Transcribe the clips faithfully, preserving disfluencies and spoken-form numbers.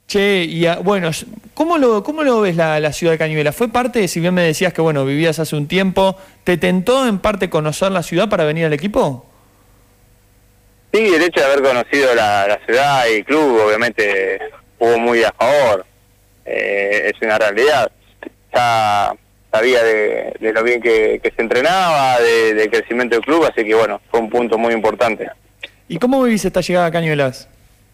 Che, y a, bueno, ¿cómo lo, cómo lo ves la, la ciudad de Cañuelas? ¿Fue parte, si bien me decías que bueno, vivías hace un tiempo, ¿te tentó en parte conocer la ciudad para venir al equipo? Sí, el hecho de haber conocido la, la ciudad y el club, obviamente, jugó muy a favor. Eh, es una realidad. Ya sabía de, de lo bien que, que se entrenaba, de, del crecimiento del club, así que bueno, fue un punto muy importante. ¿Y cómo vivís esta llegada a Cañuelas?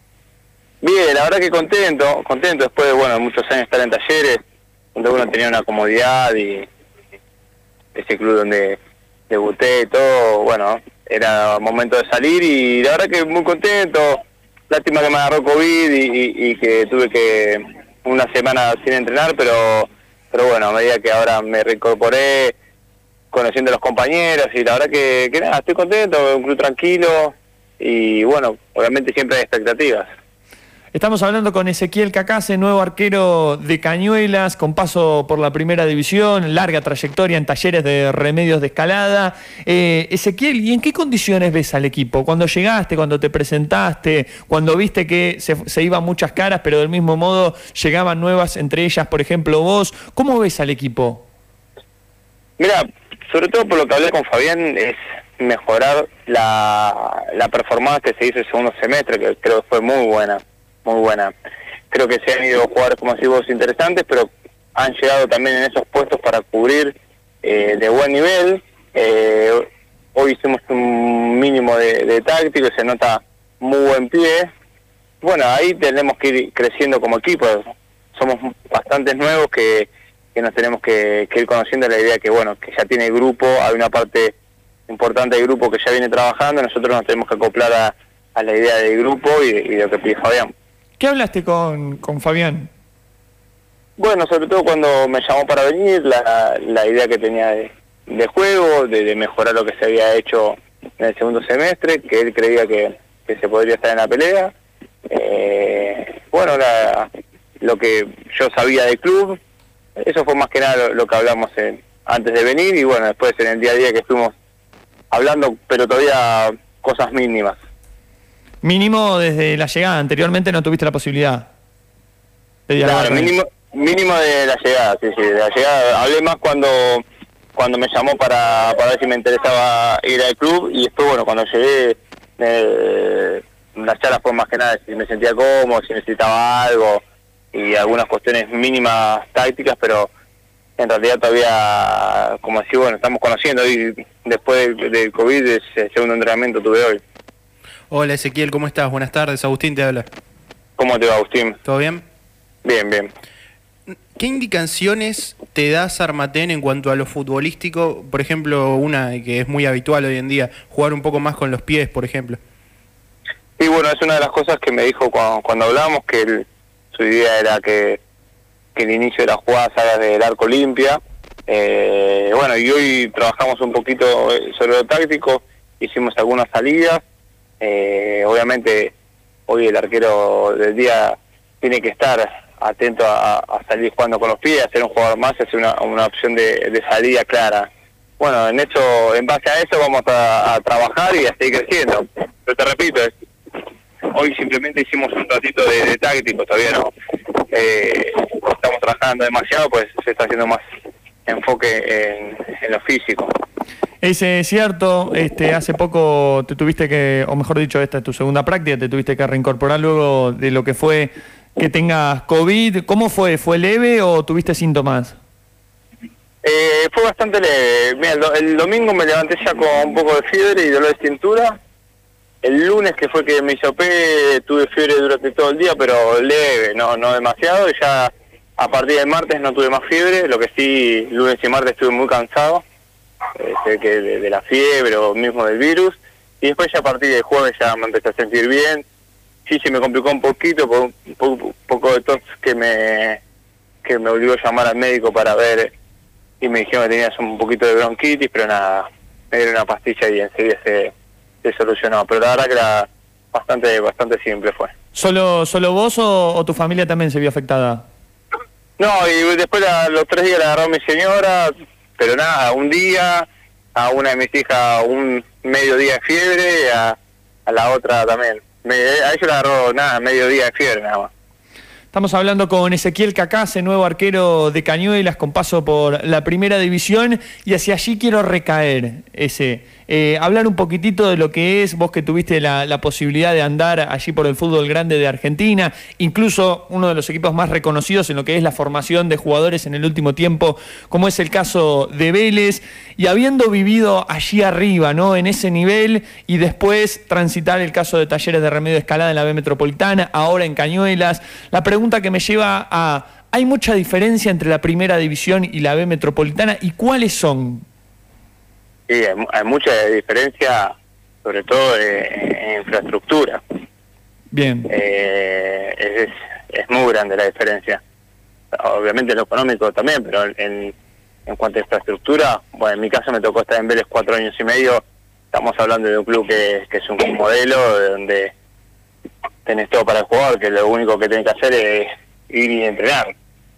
Bien, la verdad que contento, contento después de bueno muchos años estar en Talleres, donde uno tenía una comodidad y ese club donde debuté y todo, bueno, era momento de salir y la verdad que muy contento. Lástima que me agarró COVID y, y, y que tuve que una semana sin entrenar, pero pero bueno, a medida que ahora me reincorporé, conociendo a los compañeros y la verdad que, que nada, estoy contento, un club tranquilo y bueno, obviamente siempre hay expectativas. Estamos hablando con Ezequiel Cacase, nuevo arquero de Cañuelas, con paso por la primera división, larga trayectoria en Talleres de Remedios de Escalada. Eh, Ezequiel, ¿y en qué condiciones ves al equipo? Cuando llegaste, cuando te presentaste, cuando viste que se, se iban muchas caras, pero del mismo modo llegaban nuevas, entre ellas, por ejemplo, vos, ¿cómo ves al equipo? Mira, sobre todo por lo que hablé con Fabián, es mejorar la, la performance que se hizo el segundo semestre, que creo que fue muy buena. Muy buena. Creo que se han ido jugadores, como decís vos, interesantes, pero han llegado también en esos puestos para cubrir eh, de buen nivel. Eh, hoy hicimos un mínimo de, de táctico, se nota muy buen pie. Bueno, ahí tenemos que ir creciendo como equipo. Somos bastantes nuevos que, que nos tenemos que, que ir conociendo la idea que, bueno, que ya tiene el grupo, hay una parte importante del grupo que ya viene trabajando, nosotros nos tenemos que acoplar a, a la idea del grupo y, y de lo que pide Fabián. ¿Qué hablaste con, con Fabián? Bueno, sobre todo cuando me llamó para venir, la, la idea que tenía de, de juego, de, de mejorar lo que se había hecho en el segundo semestre, que él creía que, que se podría estar en la pelea. Eh, bueno, la, lo que yo sabía del club, eso fue más que nada lo, lo que hablamos en, antes de venir y bueno, después en el día a día que estuvimos hablando, pero todavía cosas mínimas. Mínimo desde la llegada, anteriormente no tuviste la posibilidad de dialogar. Claro, mínimo, mínimo de la llegada, sí, sí, de la llegada. Hablé más cuando cuando me llamó para, para ver si me interesaba ir al club y después, bueno, cuando llegué, eh, la charla fue más que nada si me sentía cómodo, si necesitaba algo y algunas cuestiones mínimas tácticas, pero en realidad todavía, como decía, bueno, estamos conociendo y después del, del COVID, ese segundo entrenamiento tuve hoy. Hola Ezequiel, ¿cómo estás? Buenas tardes, Agustín te habla. ¿Cómo te va, Agustín? ¿Todo bien? Bien, bien. ¿Qué indicaciones te da Sarmatén en cuanto a lo futbolístico? Por ejemplo, una que es muy habitual hoy en día, jugar un poco más con los pies, por ejemplo. Sí, bueno, es una de las cosas que me dijo cuando, cuando hablamos, que él, su idea era que, que el inicio de la jugada salga del arco limpia. Eh, bueno, y hoy trabajamos un poquito sobre lo táctico, hicimos algunas salidas. Eh, obviamente hoy el arquero del día tiene que estar atento a, a salir jugando con los pies, a ser un jugador más, hacer una, una opción de, de salida clara. Bueno, en eso, en base a eso vamos a, a trabajar y a seguir creciendo. Pero te repito, es, hoy simplemente hicimos un ratito de, de táctico, todavía no eh, estamos trabajando demasiado, pues se está haciendo más enfoque en, en lo físico. Es eh, cierto, este, hace poco te tuviste que, o mejor dicho, esta es tu segunda práctica, te tuviste que reincorporar luego de lo que fue que tengas COVID. ¿Cómo fue? ¿Fue leve o tuviste síntomas? Eh, fue bastante leve. Mira, el, do el domingo me levanté ya con un poco de fiebre y dolor de cintura. El lunes, que fue que me hisopé, tuve fiebre durante todo el día, pero leve, no, no demasiado. Y ya a partir del martes no tuve más fiebre, lo que sí, lunes y martes estuve muy cansado. Este, que de, de la fiebre o mismo del virus, y después ya a partir del jueves ya me empecé a sentir bien. Sí, se me complicó un poquito por un, po un poco de tos que me que me obligó a llamar al médico para ver y me dijeron que tenías un poquito de bronquitis, pero nada, me dieron una pastilla y enseguida se, se solucionó, pero la verdad que era bastante bastante simple fue. ¿Solo solo vos o, o tu familia también se vio afectada? No, y después la, los tres días la agarró mi señora, pero nada, un día, a una de mis hijas un mediodía de fiebre, a, a la otra también. Me, a ella la agarró nada, mediodía de fiebre nada más. Estamos hablando con Ezequiel Cacase, nuevo arquero de Cañuelas, con paso por la primera división, y hacia allí quiero recaer, ese, eh, hablar un poquitito de lo que es, vos que tuviste la, la posibilidad de andar allí por el fútbol grande de Argentina, incluso uno de los equipos más reconocidos en lo que es la formación de jugadores en el último tiempo, como es el caso de Vélez, y habiendo vivido allí arriba, ¿no?, en ese nivel, y después transitar el caso de Talleres de Remedio de Escalada en la B Metropolitana, ahora en Cañuelas, la pregunta que me lleva a, ¿hay mucha diferencia entre la primera división y la B Metropolitana? ¿Y cuáles son? Sí, hay, hay mucha diferencia, sobre todo en infraestructura. Bien. Eh, es, es muy grande la diferencia. Obviamente lo económico también, pero en, en cuanto a infraestructura, bueno, en mi caso me tocó estar en Vélez cuatro años y medio. Estamos hablando de un club que, que es un modelo de donde tenés todo para el jugador, que lo único que tenés que hacer es ir y entrenar.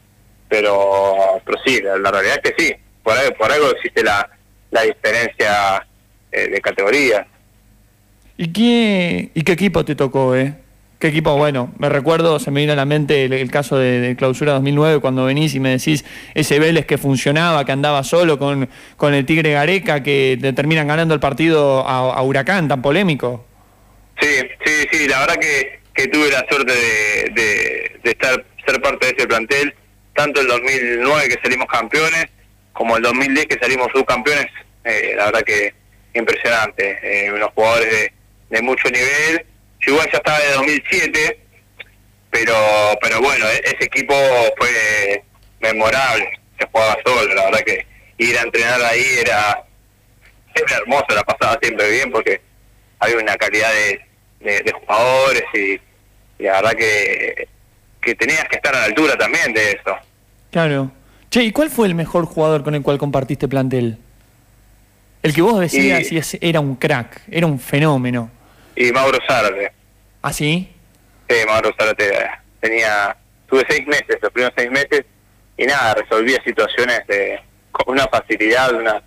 Pero, pero sí, la, la realidad es que sí, por algo, por algo existe la, la diferencia eh, de categorías. ¿Y qué, ¿Y qué equipo te tocó, eh? ¿Qué equipo? Bueno, me recuerdo, se me vino a la mente el, el caso de, de Clausura dos mil nueve, cuando venís y me decís ese Vélez que funcionaba, que andaba solo con, con el Tigre Gareca, que te terminan ganando el partido a, a Huracán, tan polémico. Sí, sí, sí, la verdad que, que tuve la suerte de, de, de estar ser parte de ese plantel, tanto el dos mil nueve que salimos campeones, como el dos mil diez que salimos subcampeones. Eh, la verdad que impresionante, eh, unos jugadores de, de mucho nivel. Yo igual ya estaba de dos mil siete, pero pero bueno, ese equipo fue memorable, se jugaba solo, la verdad que ir a entrenar ahí era, era hermoso, la pasaba siempre bien porque había una calidad de, de, de jugadores y, y la verdad que, que tenías que estar a la altura también de eso. Claro. Che, ¿y cuál fue el mejor jugador con el cual compartiste plantel? El que vos decías y, y era un crack, era un fenómeno. Y Mauro Zárate. ¿Ah, sí? Sí, Mauro Zárate tenía, tuve seis meses, los primeros seis meses, y nada, resolvía situaciones de, con una facilidad, una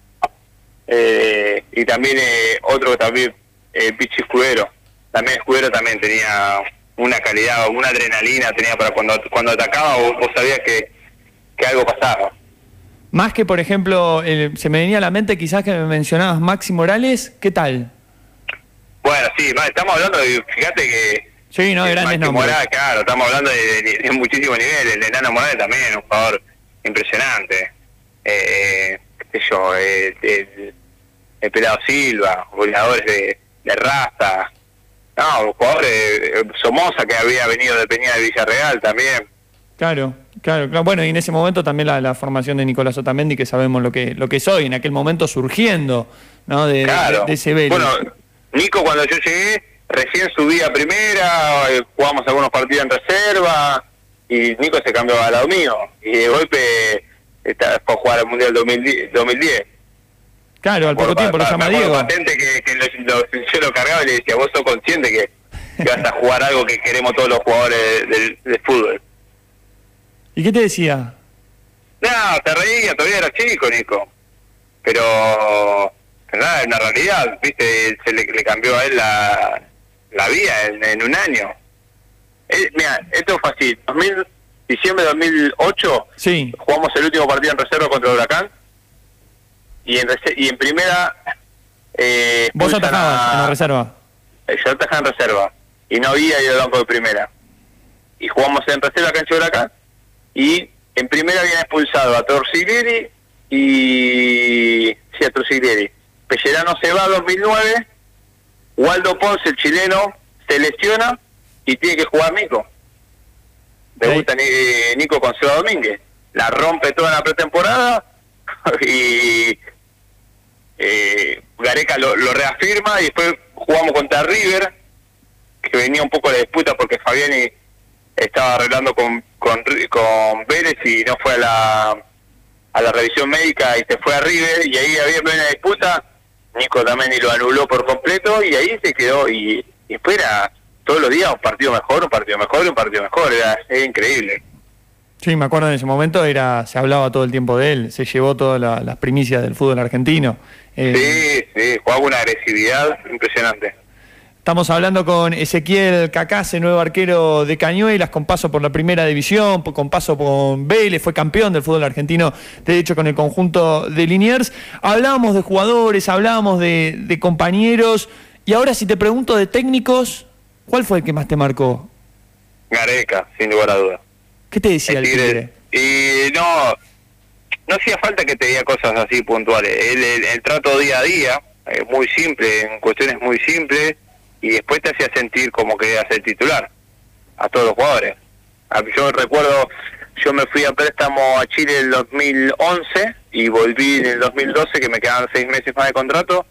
eh, y también eh, otro también, eh, Pichi Escudero, también Escudero también tenía una calidad, una adrenalina tenía para cuando cuando atacaba, vos, vos sabías que, que algo pasaba. Más que, por ejemplo, el, se me venía a la mente quizás que me mencionabas Maxi Morales, ¿qué tal? Bueno, sí, estamos hablando de, fíjate que... Sí, no, de grandes nombres. Morales, claro, estamos hablando de, de, de muchísimo nivel. El Enano Morales también, un jugador impresionante. Eh, qué sé yo, eh, el, el Pelado Silva, goleadores de, de raza. No, jugadores de Somoza, que había venido de Peña de Villarreal también. Claro, claro, claro. Bueno, y en ese momento también la, la formación de Nicolás Otamendi, que sabemos lo que lo que soy, en aquel momento surgiendo, ¿no? De, claro. de, de ese Vélez. Bueno, Nico, cuando yo llegué, recién subí a primera, eh, jugamos algunos partidos en reserva, y Nico se cambió al lado mío, y de golpe está, fue a jugar al Mundial dos mil diez. Claro, al poco tiempo lo llama Diego. Patente que, que lo, lo, yo lo cargaba y le decía, vos sos consciente que, que vas a jugar algo que queremos todos los jugadores del, del fútbol. ¿Y qué te decía? No, te reía, todavía era chico, Nico. Pero... nada, es una realidad, viste, se le, le cambió a él la, la vida en, en un año. Él, mira, esto fue así, dos mil, diciembre de dos mil ocho, sí. Jugamos el último partido en reserva contra el Huracán, y en, y en primera... Eh, ¿Vos atajabas a, en la reserva? Yo atajaba en reserva, y no había ido al banco de primera. Y jugamos en reserva acá en Huracán, y en primera habían expulsado a Torsiglieri y... sí, a Torsiglieri. Pellerano se va dos mil nueve, Waldo Ponce, el chileno, se lesiona y tiene que jugar Nico. Debuta sí. Nico con Seba Domínguez. La rompe toda la pretemporada y eh, Gareca lo, lo reafirma y después jugamos contra River, que venía un poco de disputa porque Fabiani estaba arreglando con, con, con Vélez y no fue a la, a la revisión médica y se fue a River y ahí había una disputa. Nico también lo anuló por completo y ahí se quedó y, y después era todos los días un partido mejor, un partido mejor, un partido mejor, era, era increíble. Sí, me acuerdo en ese momento, era se hablaba todo el tiempo de él, se llevó todas la, las primicias del fútbol argentino. Eh, sí, sí, jugaba una agresividad impresionante. Estamos hablando con Ezequiel Cacase, nuevo arquero de Cañuelas, con paso por la primera división, con paso por Vélez, fue campeón del fútbol argentino, de hecho, con el conjunto de Liniers. Hablábamos de jugadores, hablábamos de, de compañeros, y ahora si te pregunto de técnicos, ¿cuál fue el que más te marcó? Gareca, sin lugar a dudas. ¿Qué te decía el tigre? Y no, no hacía falta que te diga cosas así puntuales. El, el, el trato día a día, eh, muy simple, en cuestiones muy simples, y después te hacía sentir como que eras el titular a todos los jugadores. Yo recuerdo, yo me fui a préstamo a Chile en el dos mil once y volví en el dos mil doce, que me quedaban seis meses más de contrato,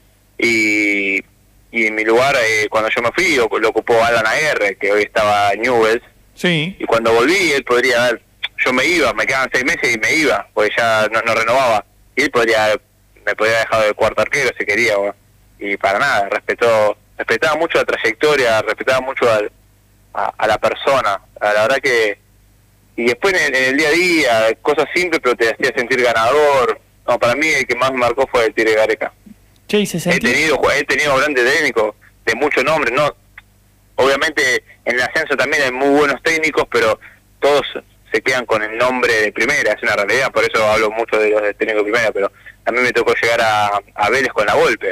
y, y en mi lugar, eh, cuando yo me fui, lo, lo ocupó Alan Aguirre, que hoy estaba en Newell's. Sí. Y cuando volví, él podría haber, yo me iba, me quedaban seis meses y me iba, porque ya no, no renovaba. Y él podría, me podría haber dejado de cuarto arquero si quería, bueno. Y para nada, respetó, respetaba mucho la trayectoria, respetaba mucho al, a, a la persona. A la verdad que, y después en el, en el día a día, cosas simples, pero te hacía sentir ganador. No, para mí el que más me marcó fue el Tigre Gareca. Sí, se sentía. He tenido, he tenido grandes técnicos de mucho nombre, no. Obviamente en el ascenso también hay muy buenos técnicos, pero todos se quedan con el nombre de primera, es una realidad, por eso hablo mucho de los de técnicos de primera, pero a mí me tocó llegar a, a Vélez con la Volpe.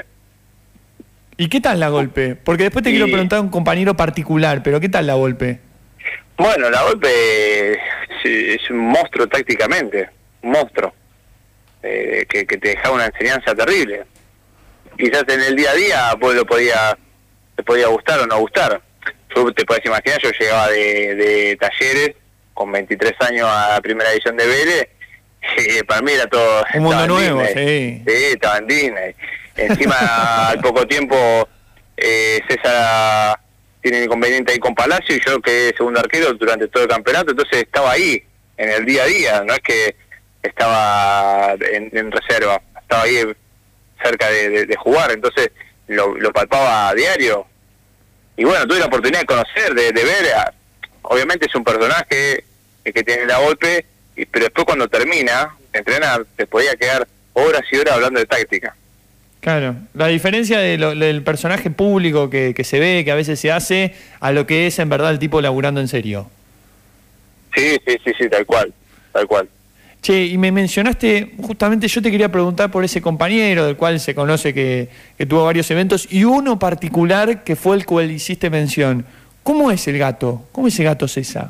¿Y qué tal la Volpe? Porque después te y... quiero preguntar a un compañero particular, pero ¿qué tal la Volpe? Bueno, la Volpe es, es un monstruo tácticamente, un monstruo, eh, que, que te dejaba una enseñanza terrible. Quizás en el día a día vos lo podía, te podía gustar o no gustar. Yo te puedes imaginar, yo llegaba de, de Talleres con veintitrés años a la primera división de Vélez, y para mí era todo... Un mundo nuevo, sí. Sí, estaba en Disney. Encima, al poco tiempo, eh, César tiene inconveniente ahí con Palacio, y yo quedé segundo arquero durante todo el campeonato, entonces estaba ahí, en el día a día, no es que estaba en, en reserva, estaba ahí cerca de, de, de jugar, entonces lo, lo palpaba a diario. Y bueno, tuve la oportunidad de conocer, de, de ver, a, obviamente es un personaje que tiene la golpe, y, pero después cuando termina de entrenar, te podía quedar horas y horas hablando de táctica. Claro, la diferencia de lo, del personaje público que, que se ve, que a veces se hace, a lo que es en verdad el tipo laburando en serio. Sí, sí, sí, sí, tal cual, tal cual. Che, y me mencionaste, justamente yo te quería preguntar por ese compañero del cual se conoce que, que tuvo varios eventos, y uno particular que fue el cual hiciste mención. ¿Cómo es el gato? ¿Cómo es el gato César?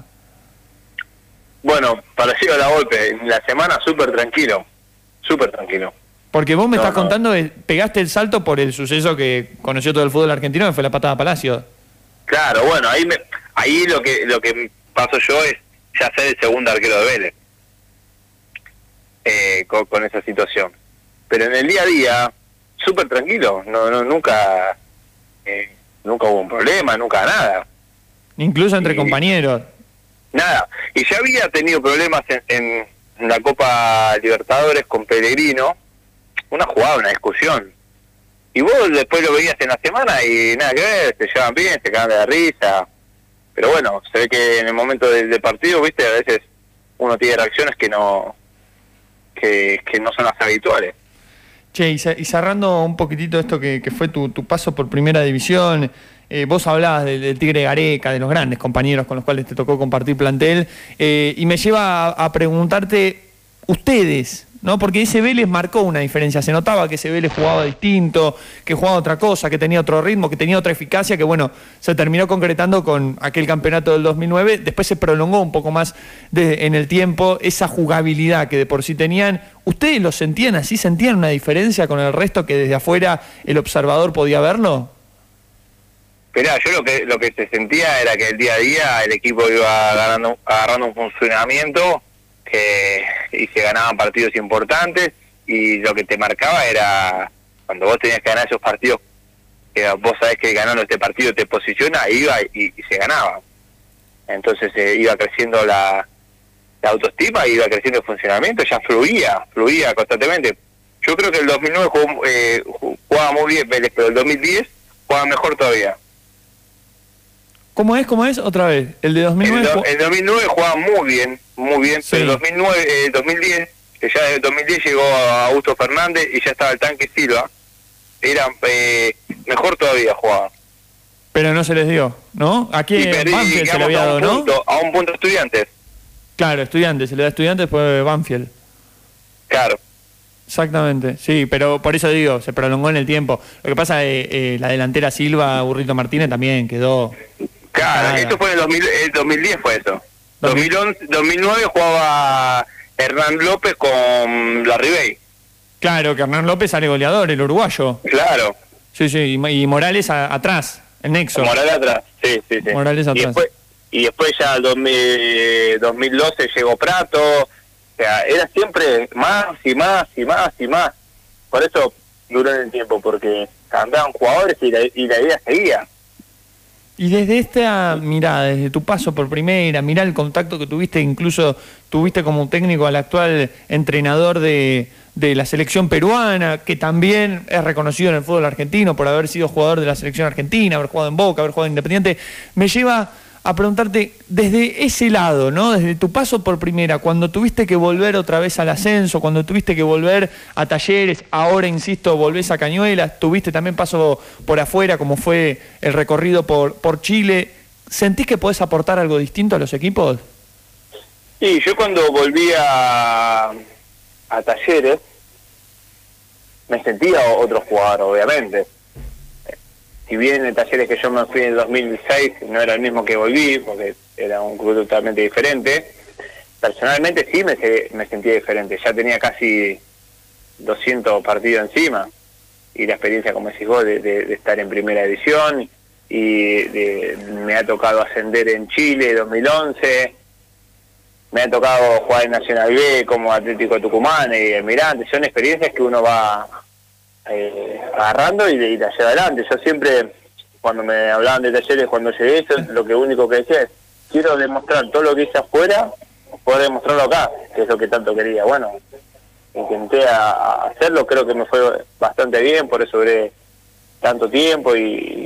Bueno, parecido a la golpe, en la semana súper tranquilo, súper tranquilo. Porque vos me no, estás no. contando, pegaste el salto por el suceso que conoció todo el fútbol argentino, que fue la patada a Palacio. Claro, bueno, ahí me, ahí lo que lo que paso yo es ya ser el segundo arquero de Vélez. Eh, con, con esa situación, pero en el día a día súper tranquilo, no, no nunca eh, nunca hubo un problema, nunca nada, incluso entre y, compañeros, nada, y ya había tenido problemas en, en la Copa Libertadores con Pellegrino, una jugada, una discusión, y vos después lo veías en la semana y nada que ver, se llevan bien, se cagan de la risa, pero bueno, se ve que en el momento del de partido, viste, a veces uno tiene reacciones que no Que, que no son las habituales. Che, y, y cerrando un poquitito esto que, que fue tu, tu paso por primera división, eh, vos hablabas del, del Tigre Gareca, de los grandes compañeros con los cuales te tocó compartir plantel, eh, y me lleva a, a preguntarte, ustedes, ¿no? Porque ese Vélez marcó una diferencia, se notaba que ese Vélez jugaba distinto, que jugaba otra cosa, que tenía otro ritmo, que tenía otra eficacia, que bueno, se terminó concretando con aquel campeonato del dos mil nueve, después se prolongó un poco más de, en el tiempo, esa jugabilidad que de por sí tenían. ¿Ustedes lo sentían así? ¿Sentían una diferencia con el resto que desde afuera el observador podía verlo? Esperá, yo lo que lo que se sentía era que el día a día el equipo iba ganando, agarrando un funcionamiento, que y se ganaban partidos importantes, y lo que te marcaba era cuando vos tenías que ganar esos partidos, que vos sabés que ganando este partido te posiciona, iba y, y se ganaba. Entonces eh, iba creciendo la, la autoestima, iba creciendo el funcionamiento, ya fluía, fluía constantemente. Yo creo que el dos mil nueve jugó, eh, jugaba muy bien Vélez, pero el dos mil diez jugaba mejor todavía. ¿Cómo es? ¿Cómo es? Otra vez. El de dos mil nueve. El, do, el dos mil nueve jugaba muy bien, muy bien, sí. Pero el dos mil nueve, eh, dos mil diez, que ya en dos mil diez llegó a Augusto Fernández y ya estaba el Tanque Silva, era eh, mejor todavía jugaba. Pero no se les dio, ¿no? Aquí en Banfield se le había dado, ¿no? A un punto Estudiantes. Claro, Estudiantes, se le da a Estudiantes, después Banfield. Claro. Exactamente, sí, pero por eso digo, se prolongó en el tiempo. Lo que pasa es que eh, la delantera Silva, Burrito Martínez también quedó... Claro, nada. Eso fue en el, dos mil, el dos mil diez fue eso. dos mil once, dos mil nueve jugaba Hernán López con la Ribey. Claro, que Hernán López sale goleador, el uruguayo. Claro. Sí, sí, y, y Morales a, atrás, el nexo. Morales atrás, sí, sí, sí. Morales atrás. Y después, y después ya el dos mil doce llegó Prato, o sea, era siempre más y más y más y más. Por eso duró en el tiempo, porque cambiaban jugadores y la, y la idea seguía. Y desde esta mirada, desde tu paso por primera, mirá el contacto que tuviste, incluso tuviste como técnico al actual entrenador de, de la selección peruana, que también es reconocido en el fútbol argentino por haber sido jugador de la selección argentina, haber jugado en Boca, haber jugado en Independiente, me lleva a preguntarte, desde ese lado, ¿no? Desde tu paso por primera, cuando tuviste que volver otra vez al ascenso, cuando tuviste que volver a Talleres, ahora, insisto, volvés a Cañuelas, tuviste también paso por afuera, como fue el recorrido por, por Chile, ¿sentís que podés aportar algo distinto a los equipos? Sí, yo cuando volví a, a Talleres, me sentía otro jugador, obviamente. Si bien el Talleres que yo me fui en el dos mil seis no era el mismo que volví, porque era un club totalmente diferente, personalmente sí me, me sentía diferente. Ya tenía casi doscientos partidos encima, y la experiencia, como decís vos, de, de, de estar en primera división, y de, me ha tocado ascender en Chile dos mil once, me ha tocado jugar en Nacional B como Atlético Tucumán y Almirante. Son experiencias que uno va... Eh, agarrando y de, y de allá adelante. Yo siempre, cuando me hablaban de Talleres, cuando llegué, eso, lo que único que decía es, quiero demostrar todo lo que hice afuera, poder demostrarlo acá, que es lo que tanto quería. Bueno, intenté a, a hacerlo, creo que me fue bastante bien, por eso duré tanto tiempo y,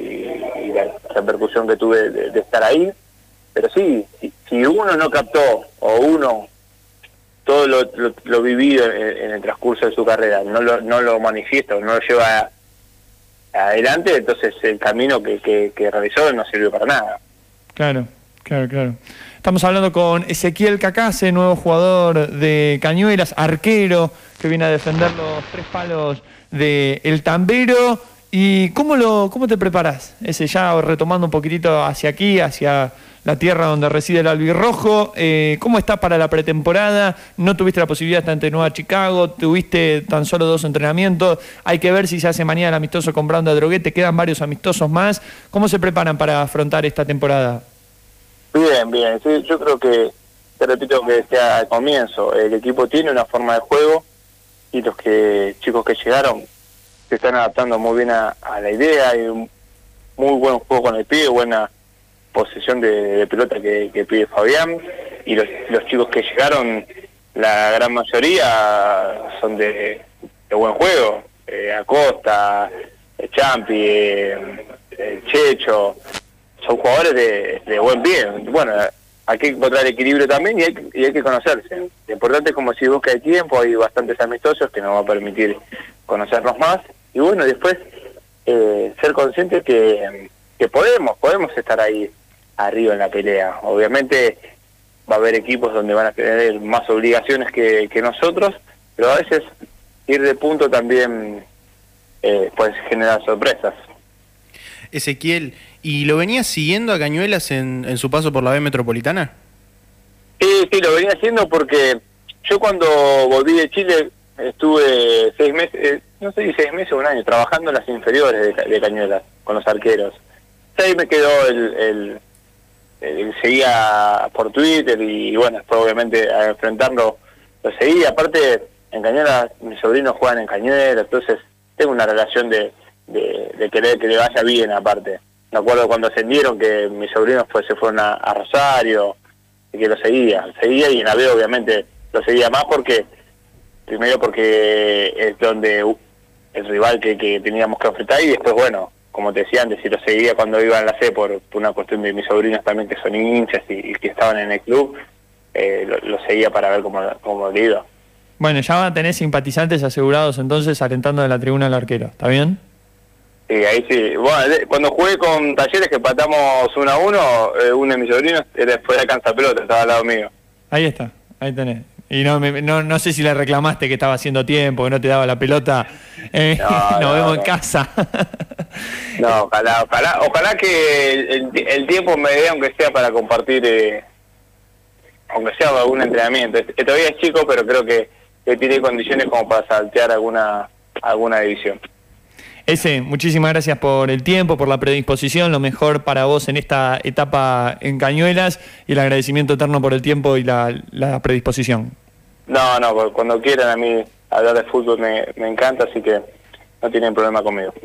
y la repercusión que tuve de, de estar ahí. Pero sí, si, si uno no captó, o uno todo lo, lo, lo vivido en, en el transcurso de su carrera no lo, no lo manifiesta, no lo lleva adelante, entonces el camino que, que, que realizó no sirvió para nada. Claro, claro, claro. Estamos hablando con Ezequiel Cacase, nuevo jugador de Cañuelas, arquero, que viene a defender los tres palos de El Tambero. ¿Y cómo lo cómo te preparás? Ese ya retomando un poquitito hacia aquí, hacia la tierra donde reside el albirrojo, eh, ¿cómo estás para la pretemporada? No tuviste la posibilidad de estar ante Nueva Chicago, tuviste tan solo dos entrenamientos, hay que ver si se hace mañana el amistoso con Brown de Droguete, quedan varios amistosos más. ¿Cómo se preparan para afrontar esta temporada? Bien, bien, sí, yo creo que, te repito que decía al comienzo, el equipo tiene una forma de juego y los que chicos que llegaron se están adaptando muy bien a, a la idea, hay un muy buen juego con el pie, buena posesión de, de pelota que, que pide Fabián, y los, los chicos que llegaron, la gran mayoría son de, de buen juego, eh, Acosta, eh, Champi, eh, eh, Checho, son jugadores de, de buen pie. Bueno, hay que encontrar equilibrio también y hay, y hay que conocerse. Lo importante es, como si busca el tiempo, hay bastantes amistosos que nos va a permitir conocernos más, y bueno, después eh, ser conscientes que, que podemos, podemos estar ahí arriba en la pelea. Obviamente va a haber equipos donde van a tener más obligaciones que, que nosotros, pero a veces ir de punto también eh, puede generar sorpresas. Ezequiel, ¿y lo venías siguiendo a Cañuelas en, en su paso por la B Metropolitana? Sí, sí, lo venía haciendo porque yo cuando volví de Chile estuve seis meses, eh, no sé si seis meses o un año, trabajando en las inferiores de, de Cañuelas, con los arqueros. Ahí me quedó el... el Eh, seguía por Twitter y bueno, después obviamente a enfrentarlo lo seguía. Aparte, en Cañuelas mis sobrinos juegan en Cañuelas, entonces tengo una relación de, de, de querer que le vaya bien. Aparte, me acuerdo cuando ascendieron que mis sobrinos pues se fueron a, a Rosario y que lo seguía, seguía y en la B obviamente lo seguía más porque, primero porque es donde el rival que, que teníamos que enfrentar, y después bueno, como te decía antes, si lo seguía cuando iba en la C por, por una cuestión de mis sobrinos también que son hinchas y, y que estaban en el club, eh, lo, lo seguía para ver cómo, cómo le iba. Bueno, ya van a tener simpatizantes asegurados entonces alentando de la tribuna al arquero, ¿está bien? Sí, ahí sí. Bueno, de- cuando jugué con Talleres que empatamos uno a uno, eh, uno de mis sobrinos él fue de alcanza pelota, estaba al lado mío. Ahí está, ahí tenés. Y no, me- no, no sé si le reclamaste que estaba haciendo tiempo, que no te daba la pelota. Eh, No, nos no, vemos en no. casa. No, ojalá, ojalá, ojalá que el, el- el tiempo me dé, aunque sea para compartir, eh, aunque sea algún entrenamiento. Este, todavía es chico, pero creo que, que tiene condiciones como para saltear alguna alguna división. Ese, muchísimas gracias por el tiempo, por la predisposición, lo mejor para vos en esta etapa en Cañuelas y el agradecimiento eterno por el tiempo y la, la predisposición. No, no, cuando quieran, a mí hablar de fútbol me, me encanta, así que no tienen problema conmigo.